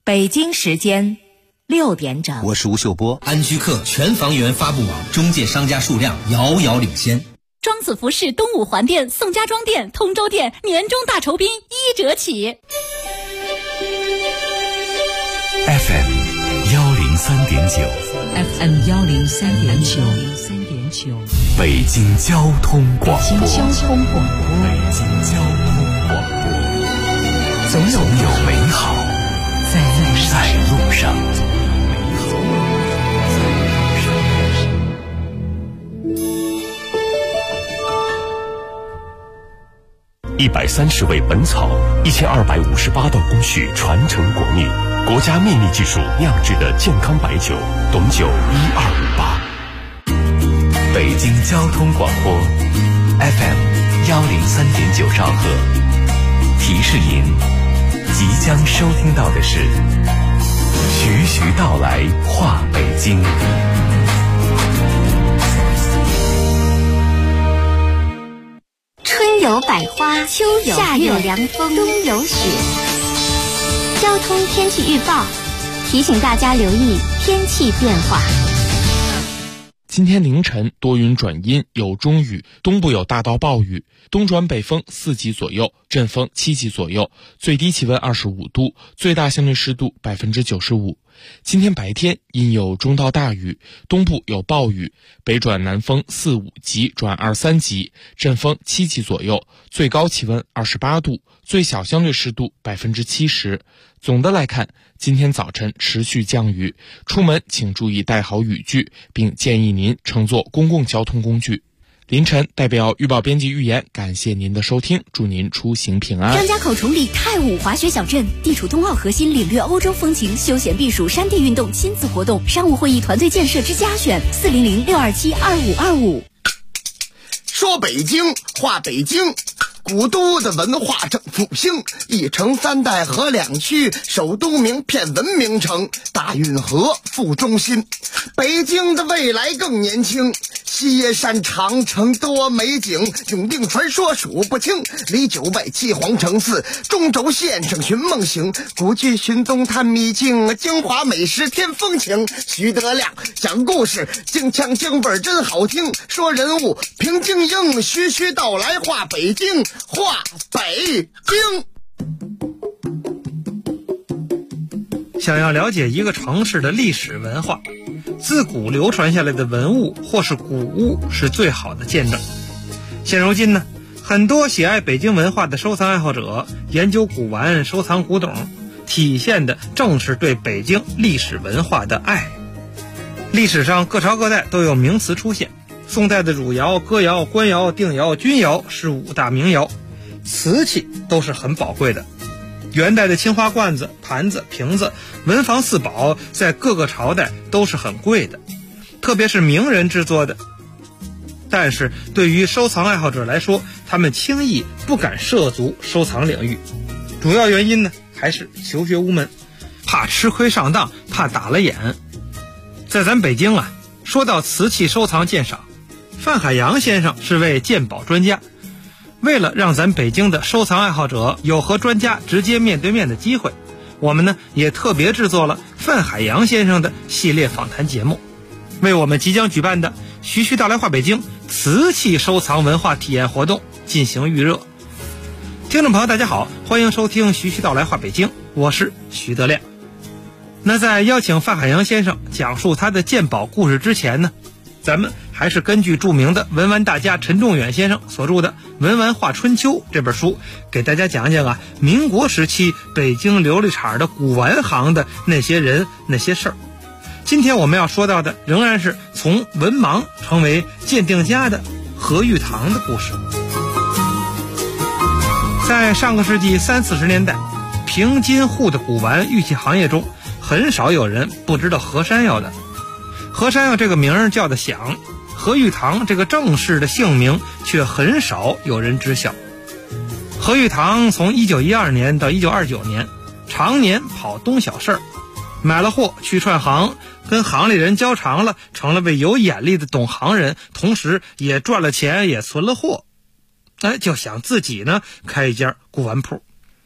北京时间6点整。 我是吴秀波。 安居客全房源发布网中介商家数量遥遥领先。 庄子服饰东五环店、宋家庄店、通州店年终大酬宾1折起。 FM 103.9 FM 103.9 北京交通广播。 北京交通广播。 总有美好在路上。130味本草，1258道工序传承国秘，国家秘密技术酿制的健康白酒，董酒1258。北京交通广播 FM 103.9兆赫，提示您即将收听到的是徐徐道来话北京。 春有百花，秋有夏有凉风，冬有雪。交通天气预报提醒大家留意天气变化。 今天凌晨多云转阴，有中雨，东部有大到暴雨，东转北风4级左右，阵风7级左右，最低气温25度，最大相对湿度95%。今天白天阴有中到大雨，东部有暴雨，北转南风4、5级转2、3级，阵风7级左右，最高气温28度，最小相对湿度70%。总的来看，今天早晨持续降雨，出门请注意带好雨具，并建议您乘坐公共交通工具。凌晨代表预报编辑预言，感谢您的收听，祝您出行平安。 张家口崇礼太武滑雪小镇地处冬奥核心，领略欧洲风情，休闲避暑，山地运动，亲子活动，商务会议，团队建设之佳选，400-627-2525。 说北京话北京，古都的文化正复兴，一城3代和2区，首都名片文明城，大运河副中心，北京的未来更年轻。西耶山长城多美景，永定传说数不清，离9外7皇城4，中轴线上寻梦行，古剧寻踪探秘境，京华美食添风情。徐德亮讲故事，京腔京味真好听，说人物评京英，徐徐道来话北京，话北京。 想要了解一个城市的历史文化，自古流传下来的文物或是古物是最好的见证。现如今呢，很多喜爱北京文化的收藏爱好者研究古玩、收藏古董，体现的正是对北京历史文化的爱。历史上各朝各代都有名词出现，宋代的汝窑、歌窑、官窑、定窑、钧窑是5大名窑，瓷器都是很宝贵的。元代的青花罐子、盘子、瓶子，文房四宝在各个朝代都是很贵的，特别是名人制作的。但是对于收藏爱好者来说，他们轻易不敢涉足收藏领域，主要原因呢，还是求学无门，怕吃亏上当，怕打了眼。在咱北京啊，说到瓷器收藏鉴赏，范海洋先生是位鉴宝专家。为了让咱北京的收藏爱好者有和专家直接面对面的机会，我们呢也特别制作了范海洋先生的系列访谈节目，为我们即将举办的徐徐道来话北京瓷器收藏文化体验活动进行预热。听众朋友大家好，欢迎收听徐徐道来话北京，我是徐德亮。那在邀请范海洋先生讲述他的鉴宝故事之前呢，咱们还是根据著名的文玩大家陈仲远先生所著的《文玩画春秋》这本书，给大家讲讲民国时期北京琉璃厂的古玩行的那些人那些事儿。今天我们要说到的仍然是从文盲成为鉴定家的何玉堂的故事。在上个世纪30、40年代，平津沪的古玩玉器行业中，很少有人不知道何山药的。何山药这个名儿叫得响，何玉堂这个正式的姓名却很少有人知晓。何玉堂从1912年到1929年，常年跑东小事儿，买了货去串行，跟行里人交长了，成了位有眼力的懂行人，同时也赚了钱，也存了货。就想自己呢开一家古玩铺。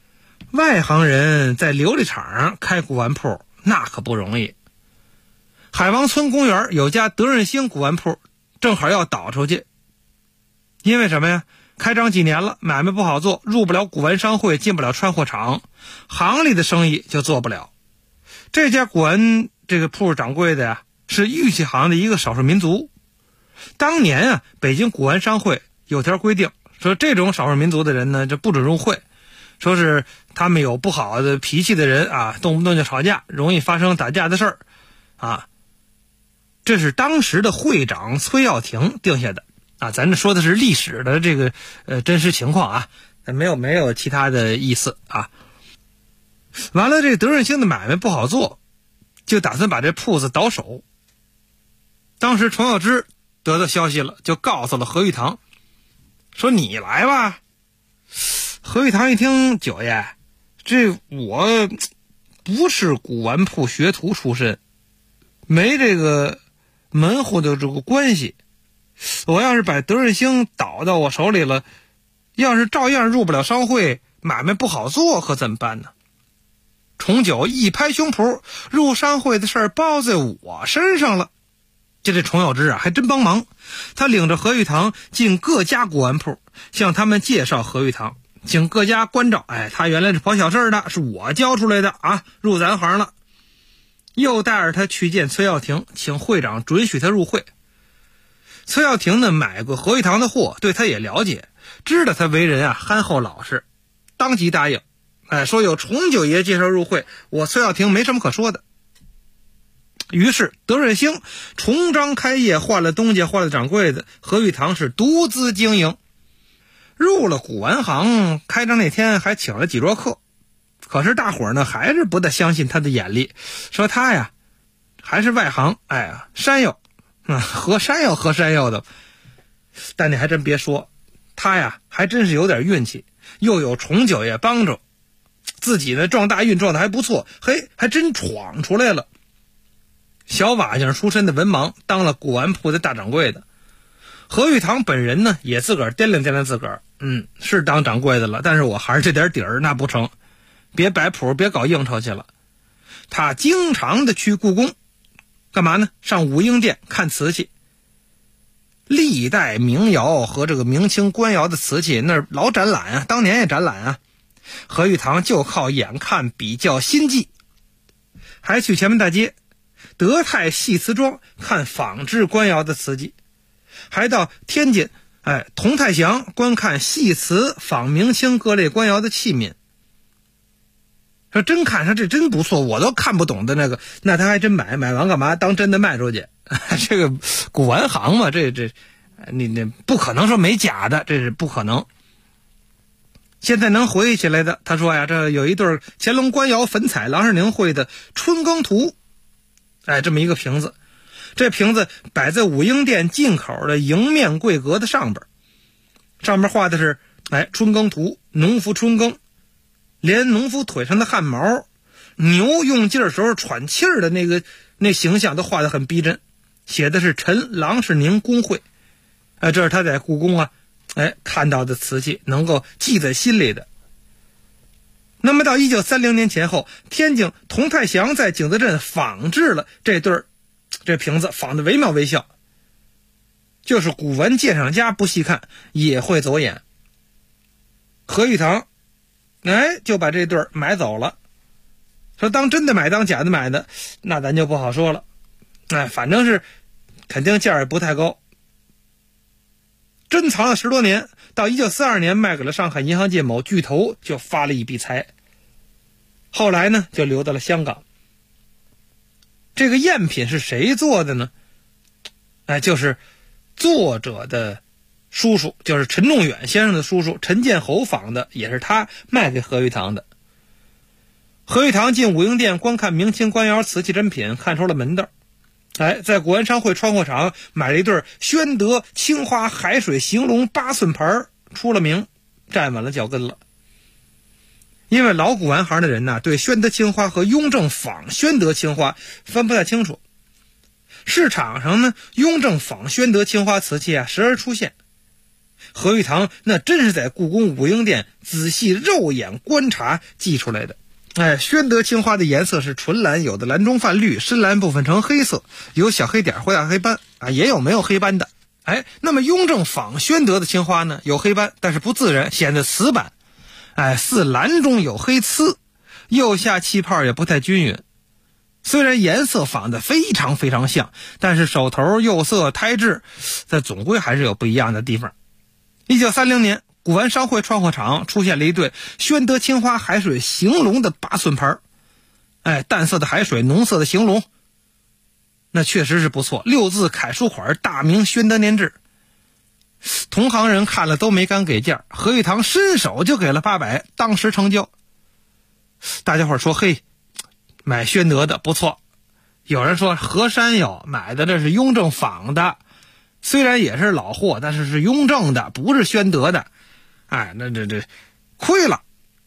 外行人在琉璃厂上开古玩铺那可不容易。海王村公园有家德润兴古玩铺正好要倒出去，因为什么呀？开张几年了，买卖不好做，入不了古玩商会，进不了串货厂，行里的生意就做不了。这家古玩这个铺掌柜的呀，是玉器行的一个少数民族。当年啊，北京古玩商会有条规定，说这种少数民族的人呢，就不准入会，说是他们有不好的脾气的人啊，动不动就吵架，容易发生打架的事儿啊。这是当时的会长崔耀庭定下的啊，咱这说的是历史的这个真实情况啊，没有其他的意思啊。完了，这个德润兴的买卖不好做，就打算把这铺子倒手。当时程咬之得到消息了，就告诉了何玉堂，说你来吧。何玉堂一听，九爷，这我不是古玩铺学徒出身，没这个门户的这个关系，我要是把德润兴倒到我手里了，要是照样入不了商会，买卖不好做，可怎么办呢？重九一拍胸脯，入商会的事儿包在我身上了。这程咬之啊，还真帮忙。他领着何玉堂进各家古玩铺，向他们介绍何玉堂，请各家关照。他原来是跑小事的，是我教出来的啊，入咱行了。又带着他去见崔耀庭，请会长准许他入会。崔耀庭呢，买过何玉堂的货，对他也了解，知道他为人啊憨厚老实，当即答应。说有重九爷介绍入会，我崔耀庭没什么可说的。于是德润兴重张开业，换了东家，换了掌柜的，何玉堂是独资经营。入了古玩行，开张那天还请了几桌客，可是大伙儿呢还是不大相信他的眼力，说他呀还是外行，山药喝山药的。但你还真别说，他呀还真是有点运气，又有重九爷帮着，自己呢撞大运撞得还不错，还真闯出来了。小瓦匠出身的文盲，当了古玩铺的大掌柜的。何玉堂本人呢，也自个儿掂量掂量自个儿，是当掌柜的了，但是我还是这点底儿，那不成，别摆谱，别搞应酬去了。他经常的去故宫，干嘛呢？上武英殿看瓷器，历代名窑和这个明清官窑的瓷器，那老展览啊，当年也展览啊。何玉堂就靠眼看比较心计，还去前门大街德泰戏瓷庄看仿制官窑的瓷器，还到天津同泰祥观看戏瓷仿明清各类官窑的器皿。说真看上这真不错，我都看不懂的那个，那他还真买完干嘛？当真的卖出去？这个古玩行嘛，这你不可能说没假的，这是不可能。现在能回忆起来的，他说呀，这有一对乾隆官窑粉彩郎世宁绘的春耕图，这么一个瓶子，这瓶子摆在武英殿进口的迎面柜格的上边，上面画的是春耕图，农夫春耕，连农夫腿上的汗毛，牛用劲儿时候喘气儿的那形象都画得很逼真，写的是陈郎世宁工绘。这是他在故宫啊看到的瓷器，能够记在心里的。那么到1930年前后，天津同泰祥在景德镇仿制了这瓶子，仿得惟妙惟肖，就是古玩鉴赏家不细看也会走眼。何玉堂就把这对买走了，说当真的买当假的买的，那咱就不好说了。反正是肯定价也不太高，珍藏了10多年，到1942年卖给了上海银行界某巨头，就发了一笔财。后来呢，就流到了香港。这个赝品是谁做的呢？就是作者的叔叔，就是陈仲远先生的叔叔陈建侯仿的，也是他卖给何玉堂的。何玉堂进武英殿观看明清官窑瓷器珍品，看出了门道。在古玩商会窗户厂买了一对宣德青花海水行龙8寸牌，出了名，站稳了脚跟了。因为老古玩行的人呢，对宣德青花和雍正仿宣德青花分不太清楚。市场上呢，雍正仿宣德青花瓷器时而出现。 何玉堂那真是在故宫武英殿仔细肉眼观察记出来的。宣德青花的颜色是纯蓝，有的蓝中泛绿，深蓝部分呈黑色，有小黑点或大黑斑也有没有黑斑的。那么雍正仿宣德的青花呢，有黑斑，但是不自然，显得瓷板。似蓝中有黑刺，釉下气泡也不太均匀。虽然颜色仿得非常非常像，但是手头、釉色、胎质，这总归还是有不一样的地方。1930年，古玩商会创货厂出现了一对宣德青花海水行龙的8寸盘。淡色的海水，浓色的行龙，那确实是不错。6字楷书款，大明宣德年制。同行人看了都没敢给价，何玉堂伸手就给了800，当时成交。大家伙说，嘿，买宣德的不错。有人说何山友买的这是雍正仿的，虽然也是老货，但是是雍正的，不是宣德的。那这亏了。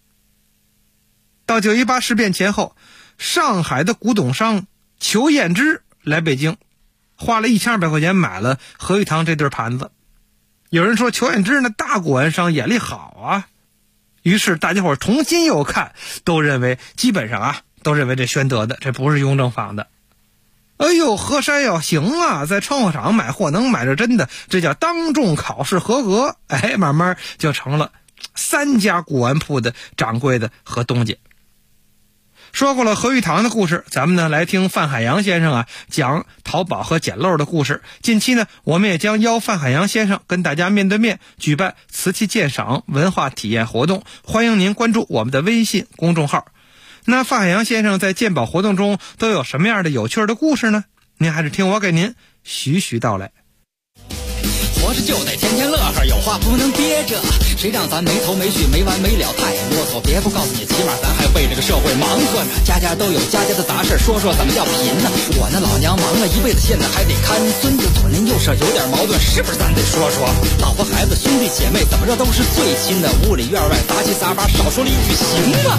到918事变前后，上海的古董商裘彦之来北京，花了1200块钱买了何玉堂这对盘子。有人说裘彦之那大古玩商眼力好啊，于是大家伙重新又看，基本上都认为这宣德的，这不是雍正仿的。何山友行啊，在创货厂买货能买着真的，这叫当众考试合格。慢慢就成了3家古玩铺的掌柜的和东家。说过了何玉堂的故事，咱们呢来听范海洋先生讲淘宝和捡漏的故事。近期呢，我们也将邀范海洋先生跟大家面对面举办瓷器鉴赏文化体验活动，欢迎您关注我们的微信公众号。那范海洋先生在鉴宝活动中都有什么样的有趣的故事呢？您还是听我给您徐徐道来。 活着就得天天乐呵，有话不能憋着，谁让咱没头没绪没完没了太啰嗦。别不告诉你，起码咱还为这个社会忙活着，家家都有家家的杂事，说说怎么叫贫呢？我那老娘忙了一辈子，现在还得看孙子，左邻右舍有点矛盾，是不是咱得说说？老婆孩子兄弟姐妹怎么着都是最亲的，屋里院外杂七杂八，少说了一句行吗？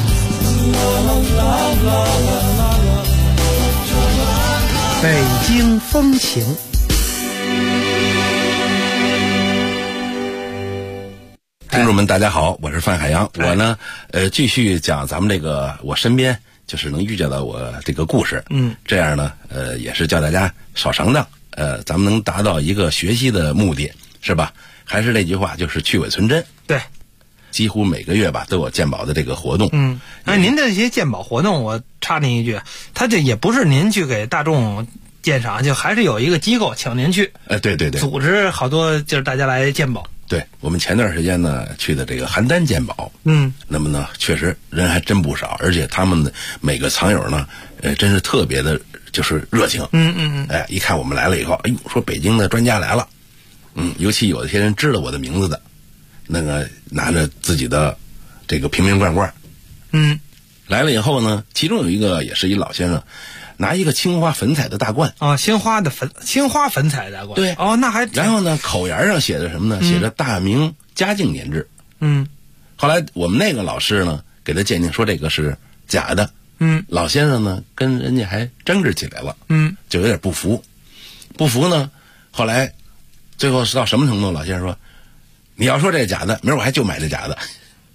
北京风情。 听众们大家好，我是范海洋。我呢继续讲咱们这个我身边就是能遇见到我这个故事。这样呢也是叫大家少上当，咱们能达到一个学习的目的，是吧？还是那句话，就是去伪存真。 对， 几乎每个月吧都有鉴宝的这个活动。 您这些鉴宝活动，我插您一句，他这也不是您去给大众鉴赏，就还是有一个机构请您去。 对， 组织好多就是大家来鉴宝。 对，我们前段时间呢去的这个邯郸鉴宝，那么呢确实人还真不少，而且他们的每个藏友呢，真是特别的，就是热情。一看我们来了以后，说北京的专家来了，尤其有一些人知道我的名字的，那个拿着自己的这个瓶瓶罐罐，来了以后呢，其中有一个也是一老先生，拿一个青花粉彩的大罐青花粉彩大罐。 对， 那还。 然后呢，口沿上写着什么呢？写着大明嘉靖年制。后来我们那个老师呢，给他鉴定说这个是假的。老先生呢跟人家还争执起来了。就有点不服。不服呢，后来最后是到什么程度？老先生说：“你要说这是假的，明儿我还就买这假的。”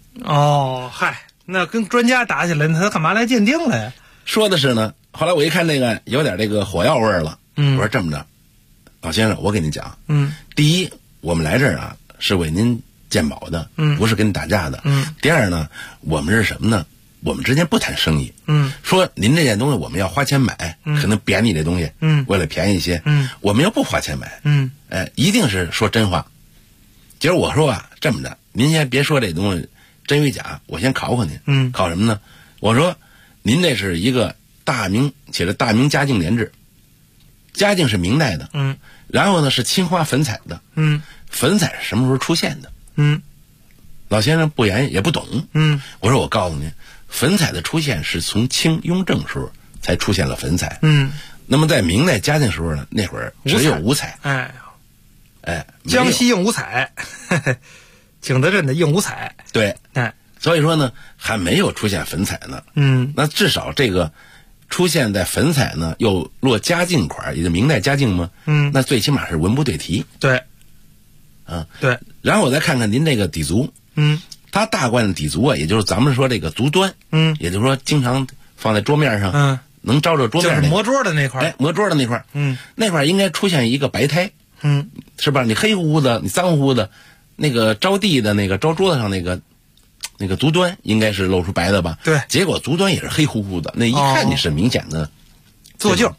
那跟专家打起来，他干嘛来鉴定了呀？ 说的是呢。后来我一看那个有点这个火药味儿了，我说这么着，老先生，我给您讲，第一，我们来这儿是为您鉴宝的，不是跟你打架的，第二呢，我们是什么呢？我们之间不谈生意，说您这件东西我们要花钱买，可能贬你这东西，为了便宜一些，我们要不花钱买，一定是说真话。结果我说这么着，您先别说这东西真与假，我先考考您，考什么呢？我说您这是一个大明写着大明嘉靖年制，嘉靖是明代的，然后呢是青花粉彩的，粉彩是什么时候出现的？老先生不言也不懂，我说我告诉您，粉彩的出现是从清雍正时候才出现了粉彩，那么在明代嘉靖时候呢，那会儿只有五彩， 江西硬五彩，景德镇的硬五彩， 对，所以说呢还没有出现粉彩呢，那至少这个出现在粉彩呢又落嘉靖款，也就明代嘉靖嘛，那最起码是文不对题。 对， 对。 然后我再看看您这个底足，它大罐的底足啊，也就是咱们说这个足端，也就是说经常放在桌面上，能照着桌面就是磨桌的那块， 哎，磨桌的那块，那块应该出现一个白胎，是吧？你黑乎乎的，你脏乎乎的，那个着地的那个着桌子上那个足端应该是露出白的吧？ 对， 结果足端也是黑乎乎的，那一看你是明显的做旧，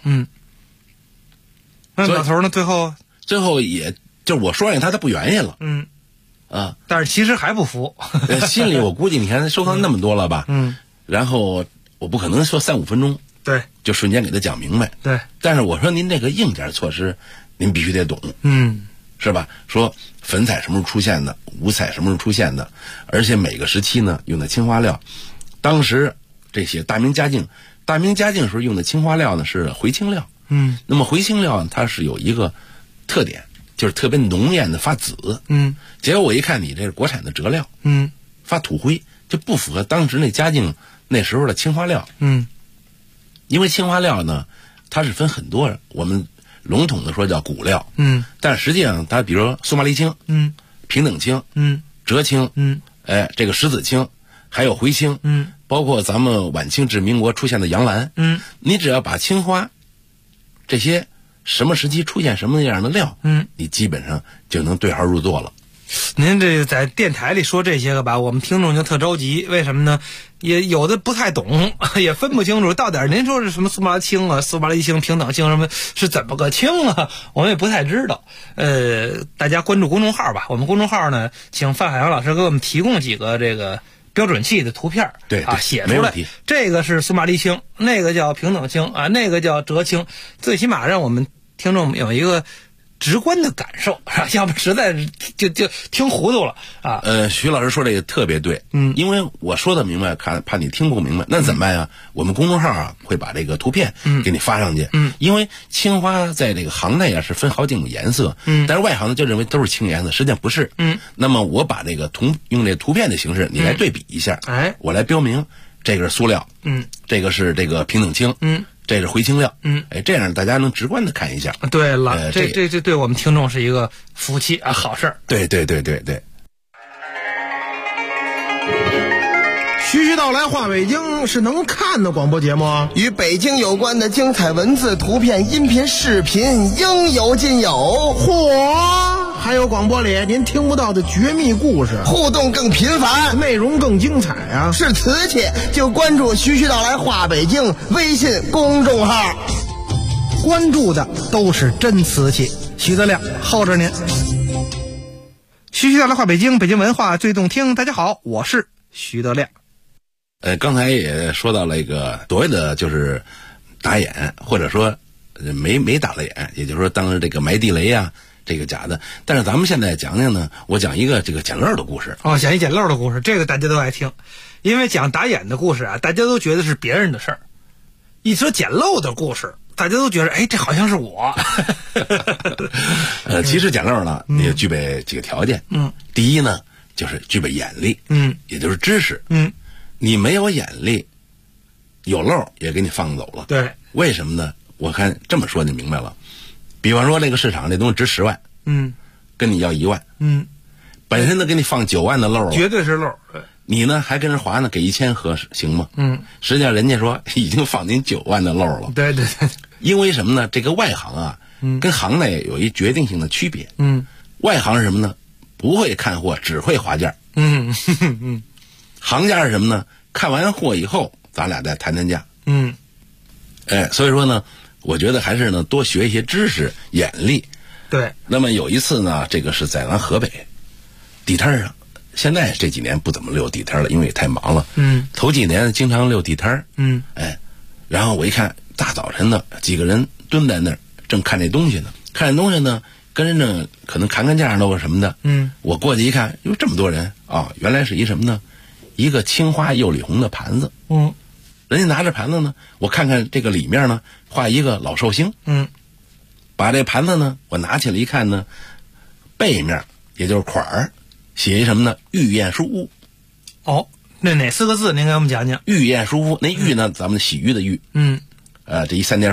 那老头呢？最后也就是我说让他不原因了， 但是其实还不服， 心里我估计你看收藏那么多了吧，然后我不可能说3-5分钟， 对， 就瞬间给他讲明白， 对， 但是我说您这个硬件措施，您必须得懂，是吧？说粉彩什么时候出现的，五彩什么时候出现的，而且每个时期呢用的青花料，当时这些大明嘉靖时候用的青花料呢是回青料，那么回青料它是有一个特点，就是特别浓艳的发紫，结果我一看你这是国产的折料，发土灰，就不符合当时那嘉靖那时候的青花料，因为青花料呢它是分很多，我们笼统的说叫骨料，但实际上它比如说苏麻离青，平等青，折青，这个石子青，还有回青，包括咱们晚清至民国出现的洋蓝，你只要把青花这些什么时期出现什么样的料，你基本上就能对号入座了。 您这在电台里说这些个吧，我们听众就特着急，为什么呢？也有的不太懂，也分不清楚到底您说是什么苏麻青啊、苏麻离青、平等青什么是怎么个青啊，我们也不太知道。大家关注公众号吧，我们公众号呢，请范海洋老师给我们提供几个这个标准器的图片， 对啊，写出来，这个是苏麻离青，那个叫平等青啊，那个叫折青，最起码让我们听众有一个直观的感受，要不实在是就听糊涂了啊。 徐老师说这个特别对，因为我说的明白，怕你听不明白，那怎么办呀？我们公众号啊会把这个图片给你发上去，因为青花在这个行内啊是分好几种颜色，但是外行呢就认为都是青颜色，实际上不是，那么我把这个用这图片的形式，你来对比一下，我来标明这个是塑料，这个是这个平等青，这是回青料，这样大家能直观的看一下。 对了，这对我们听众是一个福气啊，好事儿。 对。 徐徐道来话北京是能看的广播节目啊， 与北京有关的精彩文字、图片、音频、视频应有尽有。 嚯！还有广播里您听不到的绝密故事， 互动更频繁， 内容更精彩啊！ 是瓷器就关注徐徐道来话北京微信公众号， 关注的都是真瓷器。徐德亮候着您。 徐徐道来话北京，北京文化最动听。大家好，我是徐德亮。 刚才也说到了一个所谓的就是打眼，或者说没打了眼，也就是说当时这个埋地雷啊，这个假的。但是咱们现在讲讲呢，我讲一个这个捡漏的故事。 讲一捡漏的故事，这个大家都爱听，因为讲打眼的故事啊，大家都觉得是别人的事儿。一说捡漏的故事，大家都觉得这好像是我。 其实捡漏呢，你也具备几个条件。第一呢，就是具备眼力，也就是知识。你没有眼力，有漏也给你放走了。 对， 为什么呢？我看这么说你明白了。比方说这个市场这东西值10万，跟你要1万，本身呢给你放9万的漏了， 绝对是漏。 你呢还跟人划呢，给1000合适行吗？实际上人家说已经放您9万的漏了。 对。 因为什么呢？这个外行啊，跟行内有一决定性的区别。外行是什么呢？不会看货，只会划价。行家是什么呢？看完货以后，咱俩再谈价。所以说呢，我觉得还是呢多学一些知识、眼力。 对。 那么有一次呢，这个是在咱河北地摊上，现在这几年不怎么溜地摊了，因为也太忙了。头几年经常溜地摊。然后我一看，大早晨的几个人蹲在那儿，正看这东西呢，跟人呢可能砍价都是什么的。我过去一看，哟，这么多人啊，原来是一什么呢？一个青花釉里红的盘子。人家拿着盘子呢，我看看这个里面呢，画一个老寿星。把这盘子呢，我拿起来一看呢，背面也就是款儿，写一什么呢？御宴书屋。 那哪4个字？您给我们讲讲。 御宴书屋，那御呢，咱们洗浴的浴。这一3点水，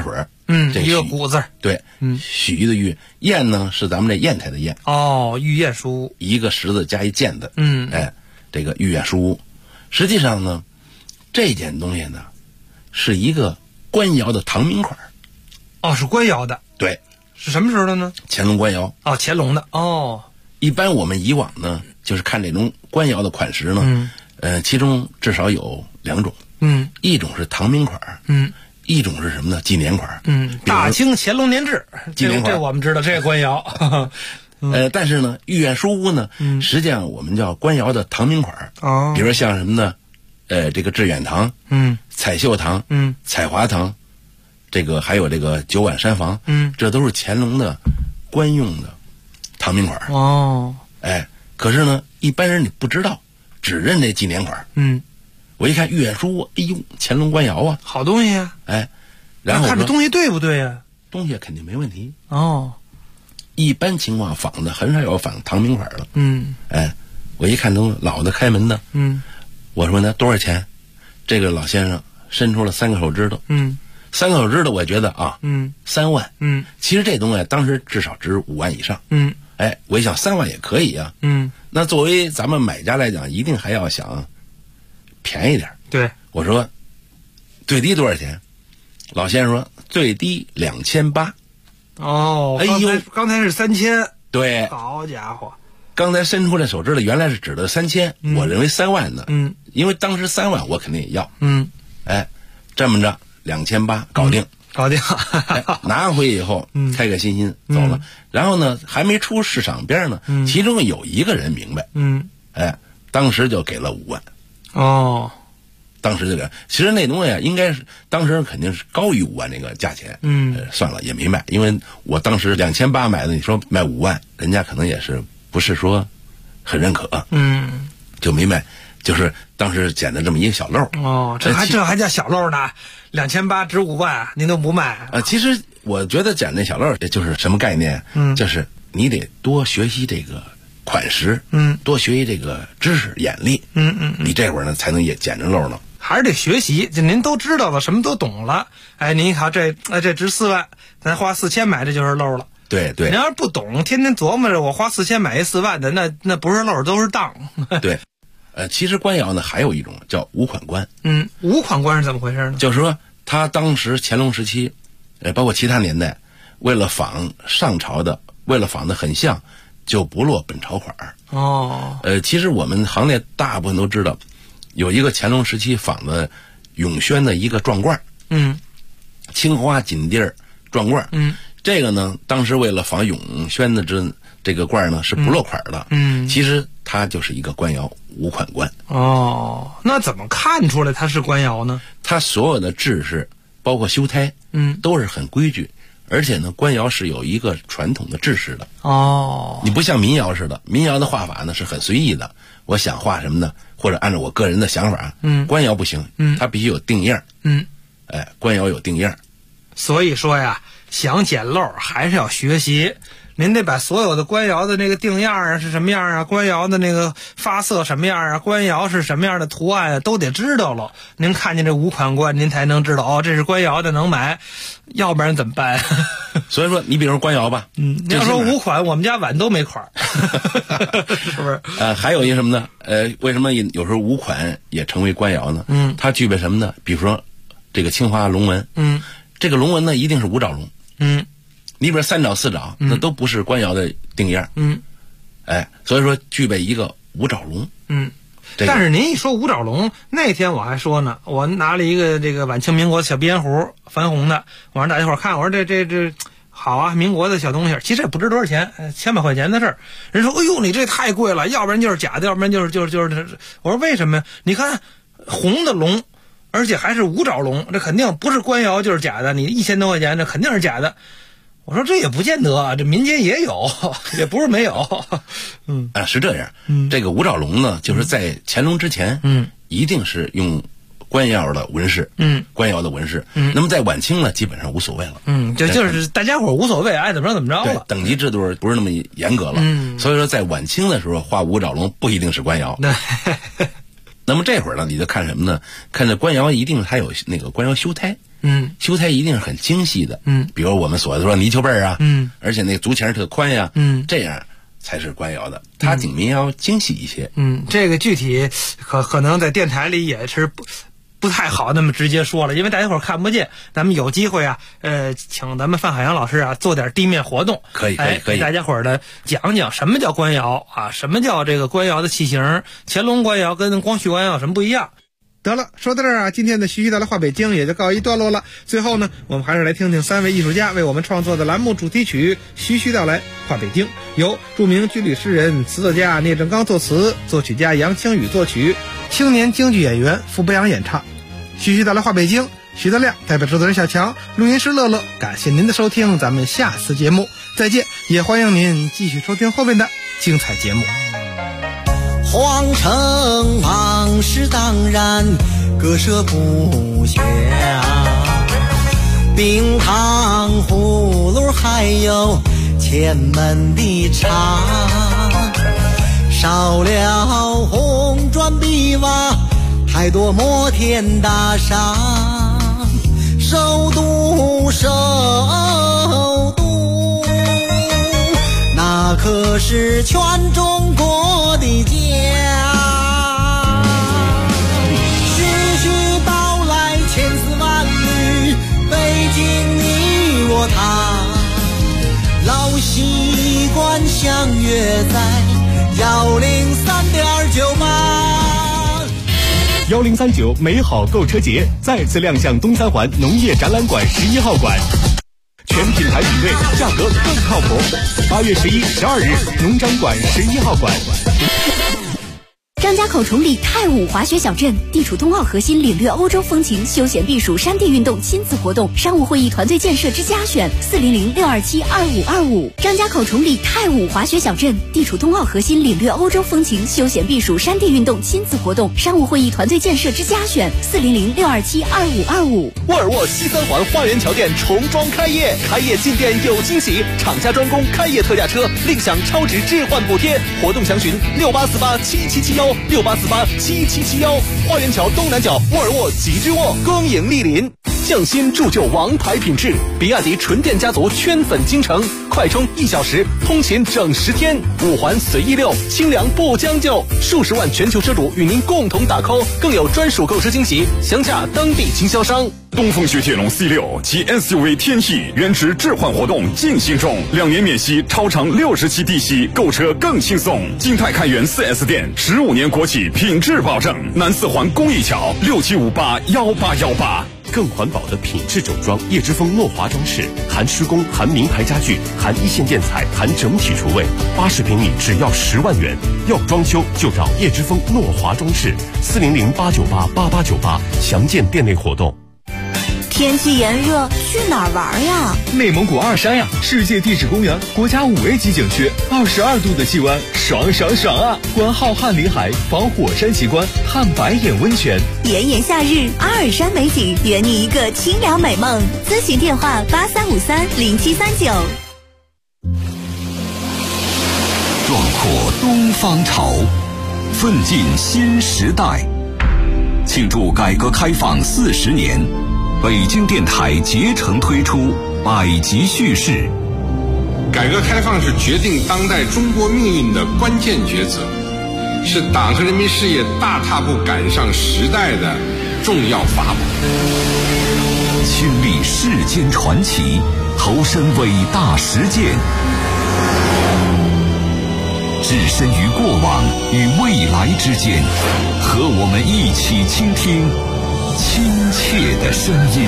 一个古字。 对，许的玉，砚呢是咱们这砚台的砚。 哦，御砚书屋， 一个石字加一剑字。这个御砚书屋，实际上呢，这件东西呢，是一个官窑的唐名款。 哦，是官窑的。 对， 是什么时候的呢？ 乾隆官窑。 哦，乾隆的。哦， 一般我们以往呢，就是看这种官窑的款式呢，其中至少有2种。一种是唐名款。一种是什么呢？纪年款。 大清乾隆年制纪年款， 这我们知道，这个官窑。 但是呢，御砚书屋呢，实际上我们叫官窑的唐名款。比如像什么呢？这个致远堂，彩绣堂，彩华堂，这个还有这个九碗山房，这都是乾隆的官用的唐名款。可是呢，一般人你不知道，只认这纪年款。我一看御砚书屋，哎呦，乾隆官窑啊， 好东西啊。 然后看这东西对不对呀？ 东西肯定没问题。 一般情况仿的很少有仿唐名款了。我一看都老的开门的。我说呢，多少钱？这个老先生伸出了3个手指头。3个手指头，我觉得啊，3万。其实这东西当时至少值5万以上。我一想3万也可以啊。那作为咱们买家来讲，一定还要想便宜点。 对， 我说最低多少钱？老先生说最低2800。 哎呦，刚才是3000。 对， 好家伙！ 刚才伸出来手指头，原来是指的3000，我认为3万呢。因为当时3万我肯定也要。这么着2800搞定。拿回以后，开开心心走了。然后呢，还没出市场边呢，其中有一个人明白。当时就给了5万。当时这个其实那东西啊，应该是当时肯定是高于5万那个价钱。算了，也没卖，因为我当时2800买的，你说卖5万，人家可能也是不是说很认可。就没卖，就是当时捡的这么一个小漏。 这还叫小漏呢？2800值5万，您都不卖？ 其实我觉得捡这小漏，这就是什么概念？就是你得多学习这个款式，多学习这个知识眼力，你这会儿呢才能也捡着漏呢。 还是得学习，就您都知道了，什么都懂了。您看这值4万，咱花4000买，这就是漏了。 对对， 您要是不懂，天天琢磨着我花4000买一4万的，那不是漏，都是当。 对，其实官窑呢还有一种叫五款官。 五款官是怎么回事呢？ 就是说，他当时乾隆时期，包括其他年代，为了仿上朝的，为了仿得很像，就不落本朝款。其实我们行内大部分都知道，有一个乾隆时期仿的永宣的一个壮罐。青花锦地壮罐。这个呢，当时为了仿永宣的这个罐呢是不落款的。其实它就是一个官窑五款官。 那怎么看出来它是官窑呢？ 它所有的制式，包括修胎，都是很规矩。而且呢，官窑是有一个传统的制式的。你不像民窑似的，民窑的画法呢是很随意的。我想画什么呢？或者按照我个人的想法。官窑不行，它必须有定样。官窑有定样。 所以说呀，想捡漏还是要学习。您得把所有的官窑的那个定样啊是什么样啊，官窑的那个发色什么样啊，官窑是什么样的图案啊，都得知道了。您看见这五款官，您才能知道这是官窑的，能买，要不然怎么办？ 所以说，你比如说官窑吧， 你要说五款，我们家碗都没款，是不是？ 还有一个什么呢？为什么有时候五款也成为官窑呢？它具备什么呢？比如说这个青花龙纹，这个龙纹呢一定是五爪龙，你比如3爪4爪，那都不是官窑的定样。所以说具备一个五爪龙。 但是您一说五爪龙，那天我还说呢，我拿了一个这个晚清民国的小鼻烟壶，矾红的，我让大家伙看，我说这好啊，民国的小东西，其实也不值多少钱，千把块钱的事儿。人说，哎呦，你这太贵了，要不然就是假的，要不然就是。我说为什么呀？你看红的龙，而且还是五爪龙，这肯定不是官窑就是假的。你1000多块钱，这肯定是假的。我说这也不见得啊，这民间也有，也不是没有。 是这样。这个五爪龙呢，就是在乾隆之前，一定是用官窑的纹饰。官窑的纹饰。那么在晚清呢，基本上无所谓了。 就是大家伙无所谓，爱怎么着怎么着了。 等级制度不是那么严格了。所以说在晚清的时候画五爪龙不一定是官窑。 那么这会儿呢，你就看什么呢？看这官窑一定它有那个官窑修胎，修胎一定是很精细的，比如我们所说泥鳅背啊，而且那个足前特宽呀，这样才是官窑的，它顶民窑精细一些。 这个具体可能在电台里也是不太好那么直接说了，因为大家伙看不见。咱们有机会啊，请咱们范海洋老师啊做点地面活动， 可以， 给大家伙呢讲讲什么叫官窑啊，什么叫这个官窑的器型，乾隆官窑跟光绪官窑有什么不一样。 得了，说到这儿啊，今天的徐徐道来话北京也就告一段落了。最后呢，我们还是来听听3位艺术家为我们创作的栏目主题曲《徐徐道来话北京》，由著名军旅诗人、词作家聂正刚作词，作曲家杨清宇作曲，青年京剧演员傅北阳演唱。徐徐道来话北京，徐德亮代表制作人小强，录音师乐乐，感谢您的收听，咱们下次节目再见，也欢迎您继续收听后面的精彩节目。 皇城往事当然割舍不下，冰糖葫芦还有前门的茶，少了红砖碧瓦，太多摩天大厦，首都那可是全中国的家。徐徐道来千丝万缕，北京你我他，老习惯相约在 103.98。1039美好购车节再次亮相东三环农业展览馆11号馆，全品牌比对，价格更靠谱。8月11、12日，农展馆11号馆。 张家口崇礼太武滑雪小镇，地处冬奥核心，领略欧洲风情，休闲避暑，山地运动亲子活动，商务会议团队建设之家选，400-627-2525。张家口崇礼太武滑雪小镇，地处冬奥核心，领略欧洲风情，休闲避暑，山地运动亲子活动，商务会议团队建设之家选，400-627-2525。 沃尔沃西三环花园桥店重装开业，开业进店有惊喜，厂家专供开业特价车，另享超值置换补贴，活动详询68487771，68487771。花园桥东南角沃尔沃极致沃，恭迎莅临。匠心铸就王牌品质，比亚迪纯电家族圈粉京城，快充1小时，通勤整10天，5环随意溜，清凉不将就，数十万全球车主与您共同打 call， 更有专属购车惊喜，详洽当地经销商。 东风雪铁龙 C6 及 SUV 天翼原值置换活动进行中，2年免息，超长60期低息，购车更轻松。金泰开源 4S 店，15年国企品质保证。南4环公益桥67581818。 更环保的品质整装，叶之峰诺华装饰，含施工，含名牌家具，含一线建材，含整体厨卫，80平米只要10万元。要装修就找叶之峰诺华装饰，400-898-8898，详见店内活动。 天气炎热，去哪儿玩呀？ 内蒙古二山呀，世界地质公园，国家5A级景区，22度的气温，爽爽爽啊！观浩瀚林海，访火山奇观，看白眼温泉。 炎炎夏日，阿尔山美景，圆你一个清凉美梦。咨询电话83530739。 壮阔东方潮，奋进新时代。庆祝改革开放40年。北京电台竭诚推出百集叙事。 改革开放是决定当代中国命运的关键抉择，是党和人民事业大踏步赶上时代的重要法宝。 亲历世间传奇，投身伟大实践，置身于过往与未来之间，和我们一起倾听亲切的声音。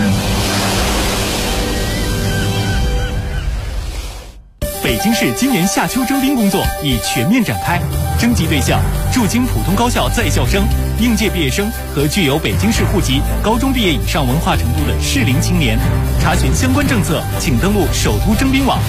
北京市今年夏秋征兵工作已全面展开，征集对象驻京普通高校在校生、应届毕业生和具有北京市户籍、高中毕业以上文化程度的适龄青年。查询相关政策，请登录首都征兵网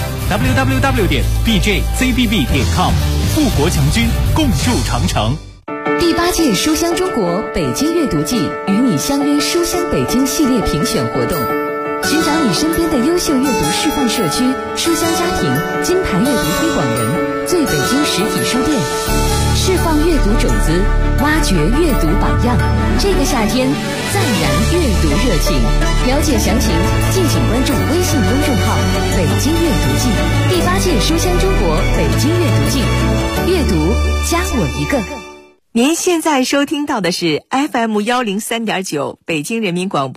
www.bjzbb.com。富国强军，共筑长城。 第8届书香中国北京阅读季与你相约书香北京系列评选活动，寻找你身边的优秀阅读示范社区、书香家庭、金牌阅读推广人、最北京实体书店。 释放阅读种子，挖掘阅读榜样。这个夏天，再燃阅读热情。了解详情，敬请关注微信公众号“北京阅读季”，第8届书香中国北京阅读季，阅读加我一个。 您现在收听到的是 FM103.9 北京人民广播